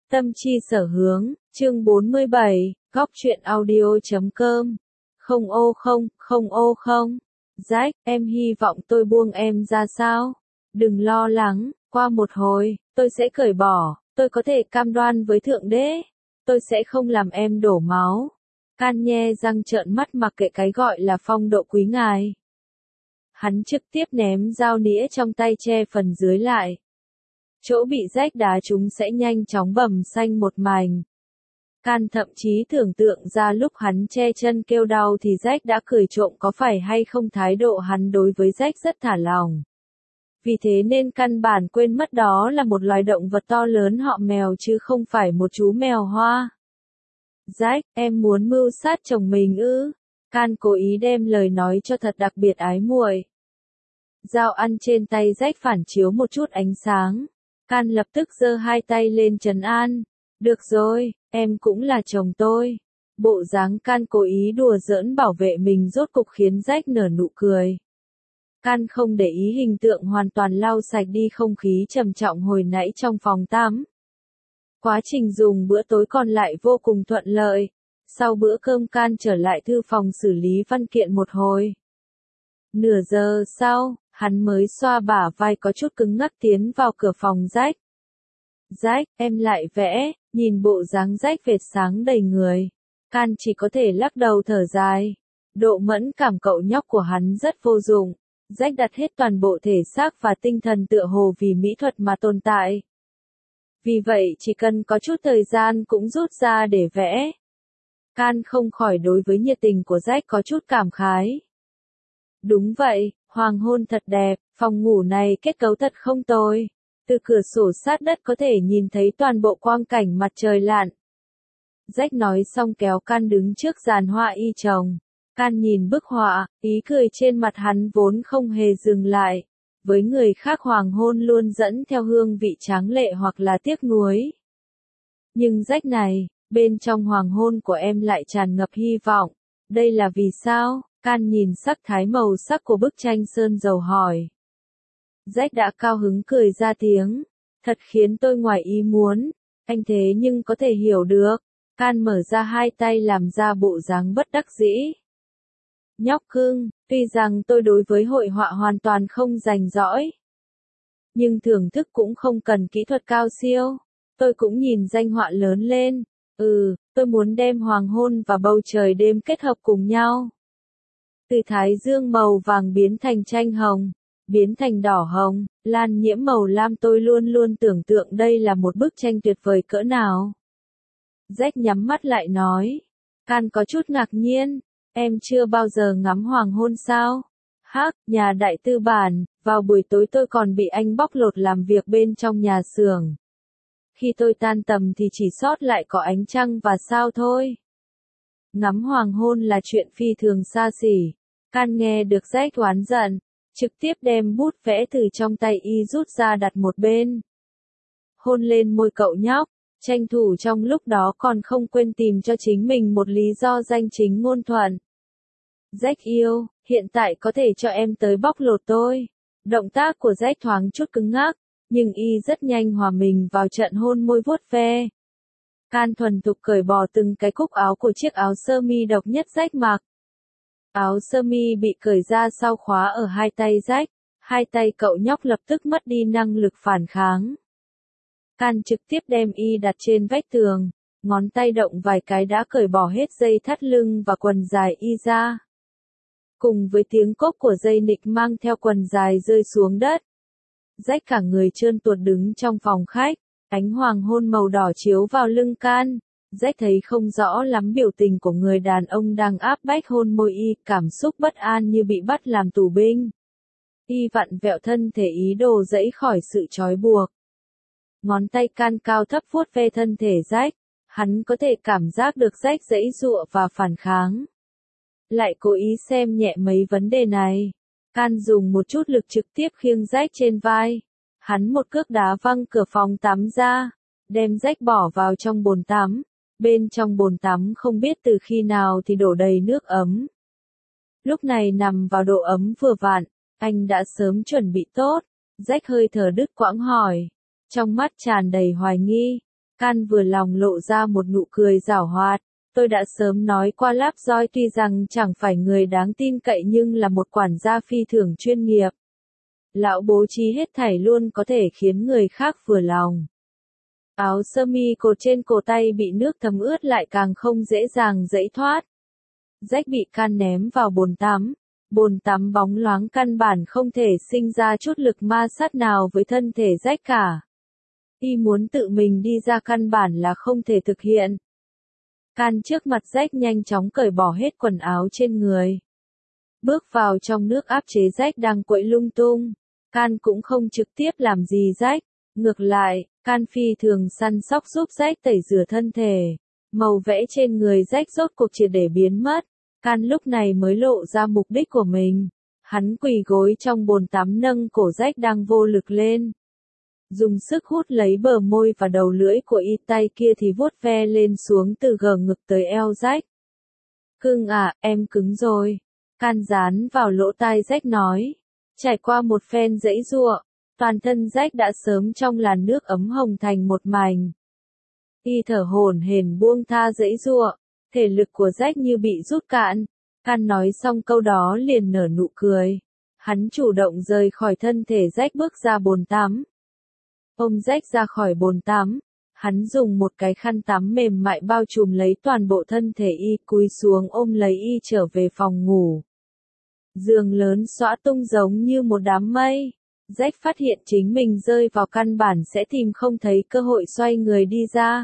Tâm chi sở hướng, chương 47, góc truyện audio.com. Không ô không, không ô không. Jack, em hy vọng tôi buông em ra sao? Đừng lo lắng, qua một hồi, tôi sẽ cởi bỏ, tôi có thể cam đoan với Thượng Đế. Tôi sẽ không làm em đổ máu. Can nhe răng trợn mắt mặc kệ cái gọi là phong độ quý ngài. Hắn trực tiếp ném dao nĩa trong tay che phần dưới lại. Chỗ bị rách đá chúng sẽ nhanh chóng bầm xanh một mảnh. Can thậm chí tưởng tượng ra lúc hắn che chân kêu đau thì rách đã cười trộm có phải hay không, thái độ hắn đối với rách rất thả lỏng. Vì thế nên căn bản quên mất đó là một loài động vật to lớn họ mèo chứ không phải một chú mèo hoa. Rách, em muốn mưu sát chồng mình ư? Can cố ý đem lời nói cho thật đặc biệt ái muội. Dao ăn trên tay rách phản chiếu một chút ánh sáng. Can lập tức giơ hai tay lên trấn an. Được rồi, em cũng là chồng tôi. Bộ dáng Can cố ý đùa giỡn bảo vệ mình rốt cục khiến Jack nở nụ cười. Can không để ý hình tượng hoàn toàn lau sạch đi không khí trầm trọng hồi nãy trong phòng tắm. Quá trình dùng bữa tối còn lại vô cùng thuận lợi. Sau bữa cơm Can trở lại thư phòng xử lý văn kiện một hồi. Nửa giờ sau, hắn mới xoa bả vai có chút cứng ngắc tiến vào cửa phòng Jack. Jack, em lại vẽ, nhìn bộ dáng Jack vệt sáng đầy người. Can chỉ có thể lắc đầu thở dài. Độ mẫn cảm cậu nhóc của hắn rất vô dụng. Jack đặt hết toàn bộ thể xác và tinh thần tựa hồ vì mỹ thuật mà tồn tại. Vì vậy chỉ cần có chút thời gian cũng rút ra để vẽ. Can không khỏi đối với nhiệt tình của Jack có chút cảm khái. Đúng vậy, hoàng hôn thật đẹp, phòng ngủ này kết cấu thật không tồi. Từ cửa sổ sát đất có thể nhìn thấy toàn bộ quang cảnh mặt trời lặn. Jack nói xong kéo Can đứng trước giàn hoa y chồng. Can nhìn bức họa, ý cười trên mặt hắn vốn không hề dừng lại. Với người khác hoàng hôn luôn dẫn theo hương vị tráng lệ hoặc là tiếc nuối. Nhưng Jack này, bên trong hoàng hôn của em lại tràn ngập hy vọng. Đây là vì sao? Can nhìn sắc thái màu sắc của bức tranh sơn dầu hỏi. Jack đã cao hứng cười ra tiếng. Thật khiến tôi ngoài ý muốn. Anh thế nhưng có thể hiểu được. Can mở ra hai tay làm ra bộ dáng bất đắc dĩ. Nhóc cưng, tuy rằng tôi đối với hội họa hoàn toàn không rành rõi. Nhưng thưởng thức cũng không cần kỹ thuật cao siêu. Tôi cũng nhìn danh họa lớn lên. Tôi muốn đem hoàng hôn và bầu trời đêm kết hợp cùng nhau. Từ thái dương màu vàng biến thành tranh hồng, biến thành đỏ hồng, lan nhiễm màu lam, tôi luôn luôn tưởng tượng đây là một bức tranh tuyệt vời cỡ nào. Jack nhắm mắt lại nói. Can có chút ngạc nhiên. Em chưa bao giờ ngắm hoàng hôn sao? Hắc, nhà đại tư bản, vào buổi tối tôi còn bị anh bóc lột làm việc bên trong nhà xưởng. Khi tôi tan tầm thì chỉ sót lại có ánh trăng và sao thôi. Ngắm hoàng hôn là chuyện phi thường xa xỉ. Can nghe được Jack oán giận, trực tiếp đem bút vẽ từ trong tay y rút ra đặt một bên. Hôn lên môi cậu nhóc, tranh thủ trong lúc đó còn không quên tìm cho chính mình một lý do danh chính ngôn thuận. Jack yêu, hiện tại có thể cho em tới bóc lột tôi. Động tác của Jack thoáng chút cứng ngắc, nhưng y rất nhanh hòa mình vào trận hôn môi vuốt ve. Can thuần thục cởi bỏ từng cái cúc áo của chiếc áo sơ mi độc nhất Jack mặc. Áo sơ mi bị cởi ra sau khóa ở hai tay Jack, hai tay cậu nhóc lập tức mất đi năng lực phản kháng. Can trực tiếp đem y đặt trên vách tường, ngón tay động vài cái đã cởi bỏ hết dây thắt lưng và quần dài y ra. Cùng với tiếng cốp của dây nịt mang theo quần dài rơi xuống đất. Jack cả người trơn tuột đứng trong phòng khách, ánh hoàng hôn màu đỏ chiếu vào lưng Can. Jack thấy không rõ lắm biểu tình của người đàn ông đang áp bách hôn môi y, cảm xúc bất an như bị bắt làm tù binh. Y vặn vẹo thân thể ý đồ giãy khỏi sự trói buộc. Ngón tay Can cao thấp vuốt ve thân thể Jack, hắn có thể cảm giác được Jack giãy giụa và phản kháng. Lại cố ý xem nhẹ mấy vấn đề này. Can dùng một chút lực trực tiếp khiêng Jack trên vai. Hắn một cước đá văng cửa phòng tắm ra, đem Jack bỏ vào trong bồn tắm. Bên trong bồn tắm không biết từ khi nào thì đổ đầy nước ấm. Lúc này nằm vào độ ấm vừa vặn, anh đã sớm chuẩn bị tốt. Jack hơi thở đứt quãng hỏi, trong mắt tràn đầy hoài nghi. Can vừa lòng lộ ra một nụ cười giảo hoạt. Tôi đã sớm nói qua Lovejoy tuy rằng chẳng phải người đáng tin cậy nhưng là một quản gia phi thường chuyên nghiệp. Lão bố trí hết thảy luôn có thể khiến người khác vừa lòng. Áo sơ mi cột trên cổ tay bị nước thấm ướt lại càng không dễ dàng giãy thoát. Rách bị Can ném vào bồn tắm. Bồn tắm bóng loáng căn bản không thể sinh ra chút lực ma sát nào với thân thể rách cả. Y muốn tự mình đi ra căn bản là không thể thực hiện. Can trước mặt rách nhanh chóng cởi bỏ hết quần áo trên người. Bước vào trong nước áp chế rách đang quậy lung tung. Can cũng không trực tiếp làm gì rách. Ngược lại, Can phi thường săn sóc giúp rách tẩy rửa thân thể. Màu vẽ trên người rách rốt cuộc triệt để biến mất. Can lúc này mới lộ ra mục đích của mình. Hắn quỳ gối trong bồn tắm nâng cổ rách đang vô lực lên. Dùng sức hút lấy bờ môi và đầu lưỡi của y, tay kia thì vuốt ve lên xuống từ gờ ngực tới eo rách. Cưng à, em cứng rồi. Can dán vào lỗ tai rách nói. Trải qua một phen giãy giụa, toàn thân rách đã sớm trong làn nước ấm hồng thành một mảnh. Y thở hổn hển buông tha giãy giụa, thể lực của rách như bị rút cạn. Can nói xong câu đó liền nở nụ cười. Hắn chủ động rời khỏi thân thể rách bước ra bồn tắm. Ôm rách ra khỏi bồn tắm, hắn dùng một cái khăn tắm mềm mại bao trùm lấy toàn bộ thân thể y, cúi xuống ôm lấy y trở về phòng ngủ. Giường lớn xõa tung giống như một đám mây. Rách phát hiện chính mình rơi vào căn bản sẽ tìm không thấy cơ hội xoay người đi ra.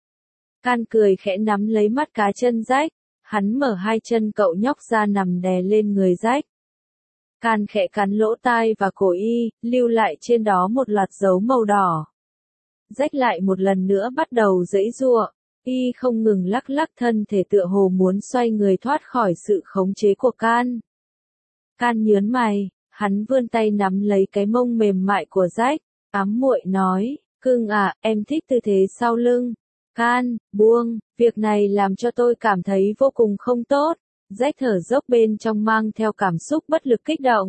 Can cười khẽ nắm lấy mắt cá chân rách, hắn mở hai chân cậu nhóc ra nằm đè lên người rách. Can khẽ cắn lỗ tai và cổ y, lưu lại trên đó một loạt dấu màu đỏ. Rách lại một lần nữa bắt đầu giãy giụa, y không ngừng lắc lắc thân thể tựa hồ muốn xoay người thoát khỏi sự khống chế của Can. Can nhướng mày, hắn vươn tay nắm lấy cái mông mềm mại của rách, ám muội nói, cưng à, em thích tư thế sau lưng. Can, buông, việc này làm cho tôi cảm thấy vô cùng không tốt. Rách thở dốc bên trong mang theo cảm xúc bất lực kích động.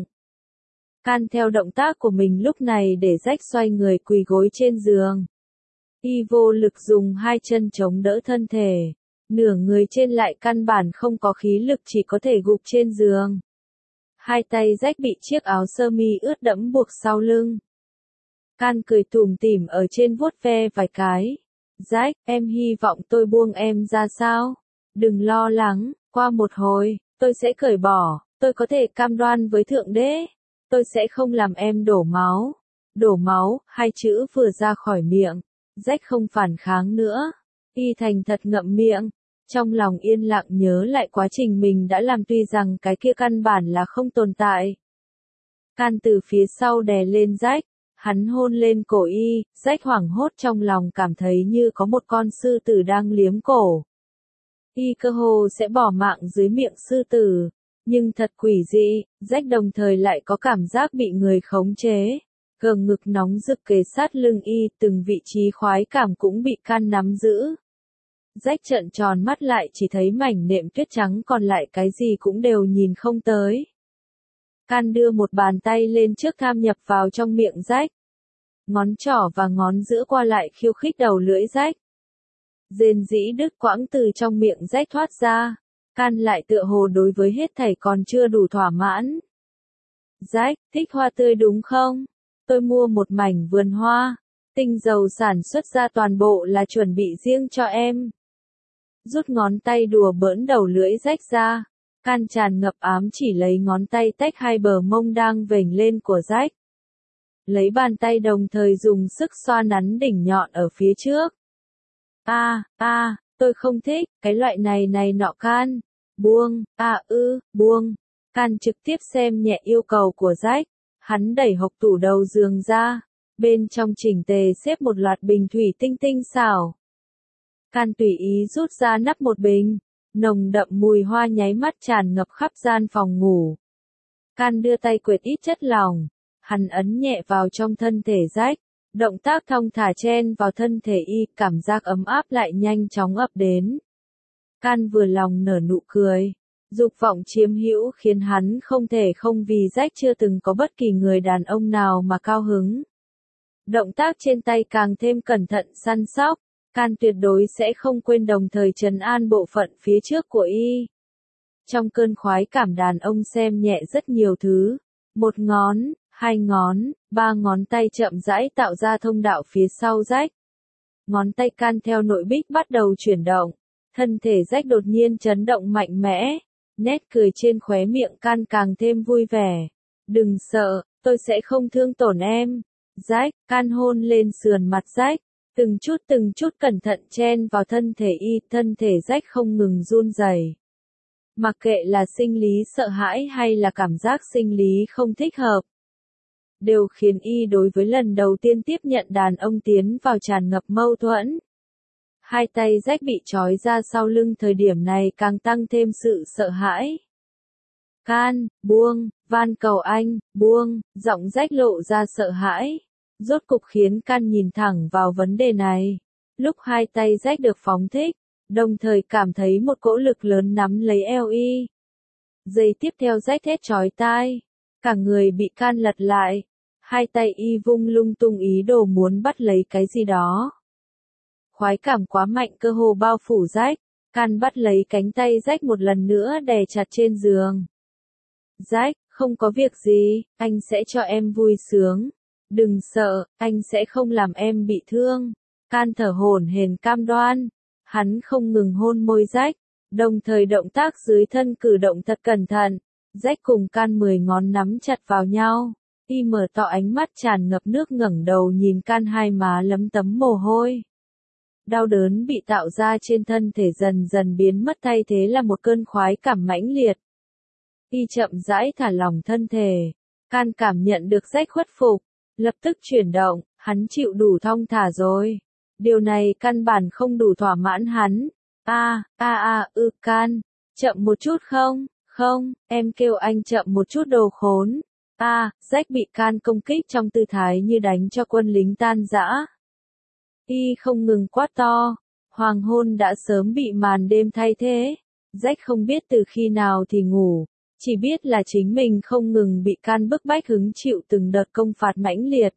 Can theo động tác của mình lúc này để rách xoay người quỳ gối trên giường. Y vô lực dùng hai chân chống đỡ thân thể. Nửa người trên lại căn bản không có khí lực chỉ có thể gục trên giường. Hai tay rách bị chiếc áo sơ mi ướt đẫm buộc sau lưng. Can cười tủm tỉm ở trên vuốt ve vài cái. Rách, em hy vọng tôi buông em ra sao? Đừng lo lắng, qua một hồi, tôi sẽ cởi bỏ, tôi có thể cam đoan với Thượng Đế. Tôi sẽ không làm em đổ máu. Đổ máu, hai chữ vừa ra khỏi miệng. Rách không phản kháng nữa. Y thành thật ngậm miệng. Trong lòng yên lặng nhớ lại quá trình mình đã làm tuy rằng cái kia căn bản là không tồn tại. Can từ phía sau đè lên rách. Hắn hôn lên cổ y, rách hoảng hốt trong lòng cảm thấy như có một con sư tử đang liếm cổ. Y cơ hồ sẽ bỏ mạng dưới miệng sư tử. Nhưng thật quỷ dị, rách đồng thời lại có cảm giác bị người khống chế. Gờ ngực nóng rực kề sát lưng y, từng vị trí khoái cảm cũng bị Can nắm giữ. Rách trợn tròn mắt lại chỉ thấy mảnh nệm tuyết trắng còn lại cái gì cũng đều nhìn không tới. Can đưa một bàn tay lên trước tham nhập vào trong miệng rách. Ngón trỏ và ngón giữa qua lại khiêu khích đầu lưỡi rách. Rên rĩ đứt quãng từ trong miệng rách thoát ra. Can lại tựa hồ đối với hết thảy còn chưa đủ thỏa mãn. Rách, thích hoa tươi đúng không? Tôi mua một mảnh vườn hoa. Tinh dầu sản xuất ra toàn bộ là chuẩn bị riêng cho em. Rút ngón tay đùa bỡn đầu lưỡi rách ra. Can tràn ngập ám chỉ lấy ngón tay tách hai bờ mông đang vểnh lên của rách. Lấy bàn tay đồng thời dùng sức xoa nắn đỉnh nhọn ở phía trước. Tôi không thích, cái loại này nọ Can. Buông, buông. Can trực tiếp xem nhẹ yêu cầu của rách. Hắn đẩy hộc tủ đầu giường ra. Bên trong chỉnh tề xếp một loạt bình thủy tinh tinh xảo. Can tùy ý rút ra nắp một bình. Nồng đậm mùi hoa nháy mắt tràn ngập khắp gian phòng ngủ. Can đưa tay quệt ít chất lỏng. Hắn ấn nhẹ vào trong thân thể rách. Động tác thong thả chen vào thân thể y, cảm giác ấm áp lại nhanh chóng ập đến. Can vừa lòng nở nụ cười. Dục vọng chiếm hữu khiến hắn không thể không vì rách chưa từng có bất kỳ người đàn ông nào mà cao hứng. Động tác trên tay càng thêm cẩn thận săn sóc. Can tuyệt đối sẽ không quên, đồng thời trấn an bộ phận phía trước của y. Trong cơn khoái cảm, đàn ông xem nhẹ rất nhiều thứ. Một ngón, hai ngón, ba ngón tay chậm rãi tạo ra thông đạo phía sau rách. Ngón tay Can theo nội bích bắt đầu chuyển động. Thân thể rách đột nhiên chấn động mạnh mẽ. Nét cười trên khóe miệng Can càng thêm vui vẻ. Đừng sợ, tôi sẽ không thương tổn em. Rách, Can hôn lên sườn mặt rách. Từng chút cẩn thận chen vào thân thể y, thân thể rách không ngừng run rẩy. Mặc kệ là sinh lý sợ hãi hay là cảm giác sinh lý không thích hợp, đều khiến y đối với lần đầu tiên tiếp nhận đàn ông tiến vào tràn ngập mâu thuẫn. Hai tay rách bị trói ra sau lưng, thời điểm này càng tăng thêm sự sợ hãi. Can, buông, van cầu anh, buông, giọng rách lộ ra sợ hãi. Rốt cục khiến Can nhìn thẳng vào vấn đề này. Lúc hai tay rách được phóng thích, đồng thời cảm thấy một cỗ lực lớn nắm lấy eo y. Giây tiếp theo rách thét chói tai. Cả người bị Can lật lại. Hai tay y vung lung tung ý đồ muốn bắt lấy cái gì đó. Khoái cảm quá mạnh cơ hồ bao phủ rách. Can bắt lấy cánh tay rách một lần nữa đè chặt trên giường. Rách, không có việc gì, anh sẽ cho em vui sướng. Đừng sợ, anh sẽ không làm em bị thương. Can thở hổn hển cam đoan. Hắn không ngừng hôn môi rách, đồng thời động tác dưới thân cử động thật cẩn thận. Rách cùng Can 10 ngón nắm chặt vào nhau. Y mở to ánh mắt tràn ngập nước, ngẩng đầu nhìn Can, hai má lấm tấm mồ hôi. Đau đớn bị tạo ra trên thân thể dần dần biến mất, thay thế là một cơn khoái cảm mãnh liệt. Y chậm rãi thả lỏng thân thể. Can cảm nhận được rách khuất phục, lập tức chuyển động, hắn chịu đủ thong thả rồi. Điều này căn bản không đủ thỏa mãn hắn. Can, chậm một chút không? Không, em kêu anh chậm một chút đồ khốn. Rách bị Can công kích trong tư thái như đánh cho quân lính tan rã. Y không ngừng quát to. Hoàng hôn đã sớm bị màn đêm thay thế. Rách không biết từ khi nào thì ngủ. Chỉ biết là chính mình không ngừng bị Can bức bách, hứng chịu từng đợt công phạt mãnh liệt.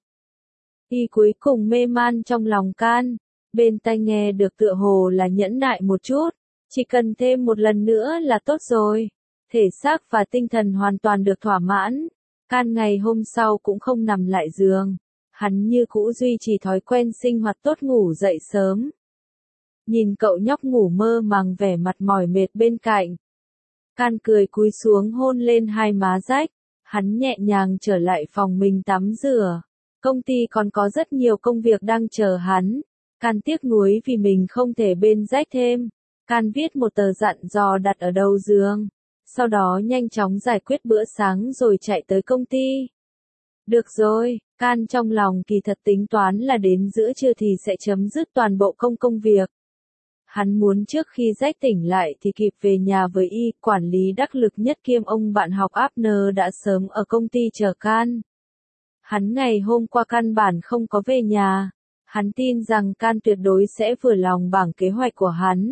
Y cuối cùng mê man trong lòng Can. Bên tai nghe được tựa hồ là nhẫn nại một chút. Chỉ cần thêm một lần nữa là tốt rồi. Thể xác và tinh thần hoàn toàn được thỏa mãn. Can ngày hôm sau cũng không nằm lại giường. Hắn như cũ duy trì thói quen sinh hoạt tốt, ngủ dậy sớm. Nhìn cậu nhóc ngủ mơ màng vẻ mặt mỏi mệt bên cạnh. Can cười cúi xuống hôn lên hai má rách. Hắn nhẹ nhàng trở lại phòng mình tắm rửa. Công ty còn có rất nhiều công việc đang chờ hắn. Can tiếc nuối vì mình không thể bên rách thêm. Can viết một tờ dặn dò đặt ở đầu giường. Sau đó nhanh chóng giải quyết bữa sáng rồi chạy tới công ty. Được rồi, Can trong lòng kỳ thật tính toán là đến giữa trưa thì sẽ chấm dứt toàn bộ công việc. Hắn muốn trước khi rách tỉnh lại thì kịp về nhà với y. Quản lý đắc lực nhất kiêm ông bạn học Abner đã sớm ở công ty chờ Can. Hắn ngày hôm qua căn bản không có về nhà. Hắn tin rằng Can tuyệt đối sẽ vừa lòng bảng kế hoạch của hắn.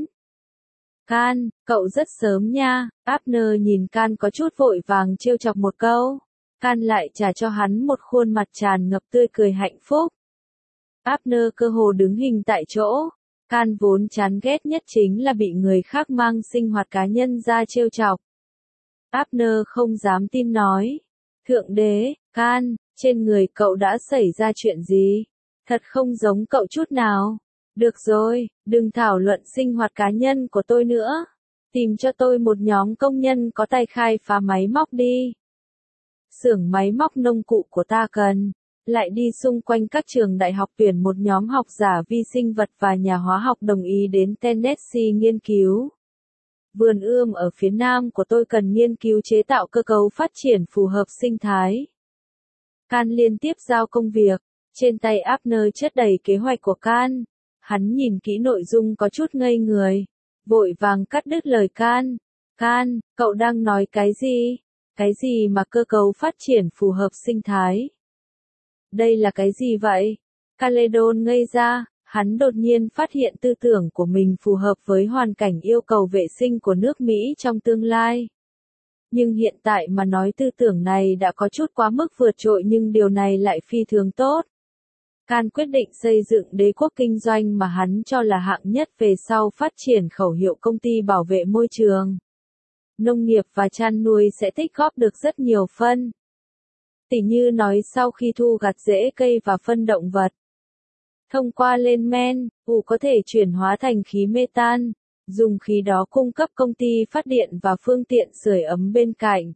Can, cậu rất sớm nha. Abner nhìn Can có chút vội vàng trêu chọc một câu. Can lại trả cho hắn một khuôn mặt tràn ngập tươi cười hạnh phúc. Abner cơ hồ đứng hình tại chỗ. Can vốn chán ghét nhất chính là bị người khác mang sinh hoạt cá nhân ra trêu chọc. Abner không dám tin nói. Thượng đế, Can, trên người cậu đã xảy ra chuyện gì? Thật không giống cậu chút nào. Được rồi, đừng thảo luận sinh hoạt cá nhân của tôi nữa. Tìm cho tôi một nhóm công nhân có tay khai phá máy móc đi. Xưởng máy móc nông cụ của ta cần. Lại đi xung quanh các trường đại học tuyển một nhóm học giả vi sinh vật và nhà hóa học đồng ý đến Tennessee nghiên cứu. Vườn ươm ở phía nam của tôi cần nghiên cứu chế tạo cơ cấu phát triển phù hợp sinh thái. Can liên tiếp giao công việc. Trên tay Abner chất đầy kế hoạch của Can. Hắn nhìn kỹ nội dung có chút ngây người. Vội vàng cắt đứt lời Can. Can, cậu đang nói cái gì? Cái gì mà cơ cấu phát triển phù hợp sinh thái? Đây là cái gì vậy? Caledon ngây ra, hắn đột nhiên phát hiện tư tưởng của mình phù hợp với hoàn cảnh yêu cầu vệ sinh của nước Mỹ trong tương lai. Nhưng hiện tại mà nói tư tưởng này đã có chút quá mức vượt trội, nhưng điều này lại phi thường tốt. Can quyết định xây dựng đế quốc kinh doanh mà hắn cho là hạng nhất về sau phát triển khẩu hiệu công ty bảo vệ môi trường. Nông nghiệp và chăn nuôi sẽ tích góp được rất nhiều phân. Tỉ như nói sau khi thu gặt rễ cây và phân động vật. Thông qua lên men, ủ có thể chuyển hóa thành khí metan, dùng khí đó cung cấp công ty phát điện và phương tiện sưởi ấm bên cạnh.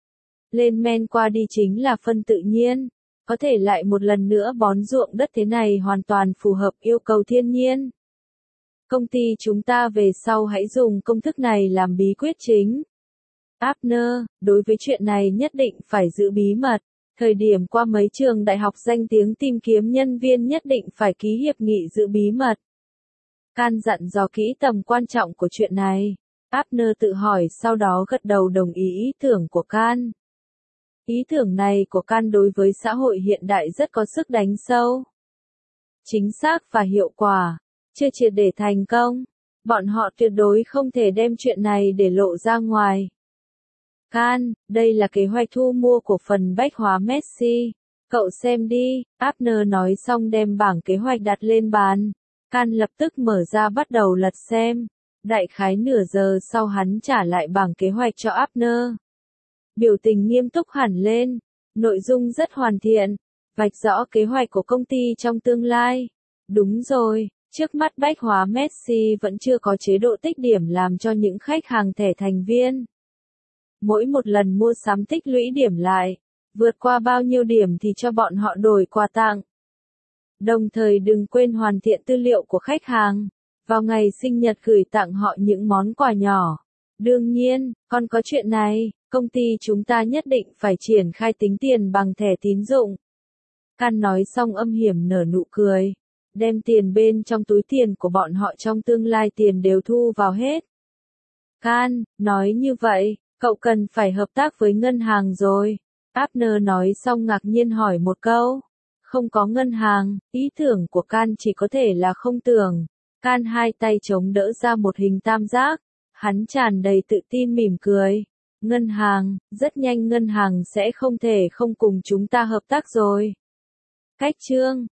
Lên men qua đi chính là phân tự nhiên, có thể lại một lần nữa bón ruộng đất, thế này hoàn toàn phù hợp yêu cầu thiên nhiên. Công ty chúng ta về sau hãy dùng công thức này làm bí quyết chính. Abner, đối với chuyện này nhất định phải giữ bí mật. Thời điểm qua mấy trường đại học danh tiếng tìm kiếm nhân viên nhất định phải ký hiệp nghị giữ bí mật. Can dặn dò kỹ tầm quan trọng của chuyện này. Abner tự hỏi sau đó gật đầu đồng ý tưởng của Can. Ý tưởng này của Can đối với xã hội hiện đại rất có sức đánh sâu. Chính xác và hiệu quả, chưa triệt để thành công. Bọn họ tuyệt đối không thể đem chuyện này để lộ ra ngoài. Can, đây là kế hoạch thu mua cổ phần bách hóa Messi. Cậu xem đi, Abner nói xong đem bảng kế hoạch đặt lên bàn. Can lập tức mở ra bắt đầu lật xem. Đại khái nửa giờ sau hắn trả lại bảng kế hoạch cho Abner. Biểu tình nghiêm túc hẳn lên. Nội dung rất hoàn thiện. Vạch rõ kế hoạch của công ty trong tương lai. Đúng rồi, trước mắt bách hóa Messi vẫn chưa có chế độ tích điểm làm cho những khách hàng thẻ thành viên. Mỗi một lần mua sắm tích lũy điểm lại, vượt qua bao nhiêu điểm thì cho bọn họ đổi quà tặng. Đồng thời đừng quên hoàn thiện tư liệu của khách hàng, vào ngày sinh nhật gửi tặng họ những món quà nhỏ. Đương nhiên, còn có chuyện này, công ty chúng ta nhất định phải triển khai tính tiền bằng thẻ tín dụng. Can nói xong âm hiểm nở nụ cười, đem tiền bên trong túi tiền của bọn họ trong tương lai tiền đều thu vào hết. Can, nói như vậy, cậu cần phải hợp tác với ngân hàng rồi. Abner nói xong ngạc nhiên hỏi một câu. Không có ngân hàng, ý tưởng của Can chỉ có thể là không tưởng. Can hai tay chống đỡ ra một hình tam giác. Hắn tràn đầy tự tin mỉm cười. Ngân hàng, rất nhanh ngân hàng sẽ không thể không cùng chúng ta hợp tác rồi. Cách chương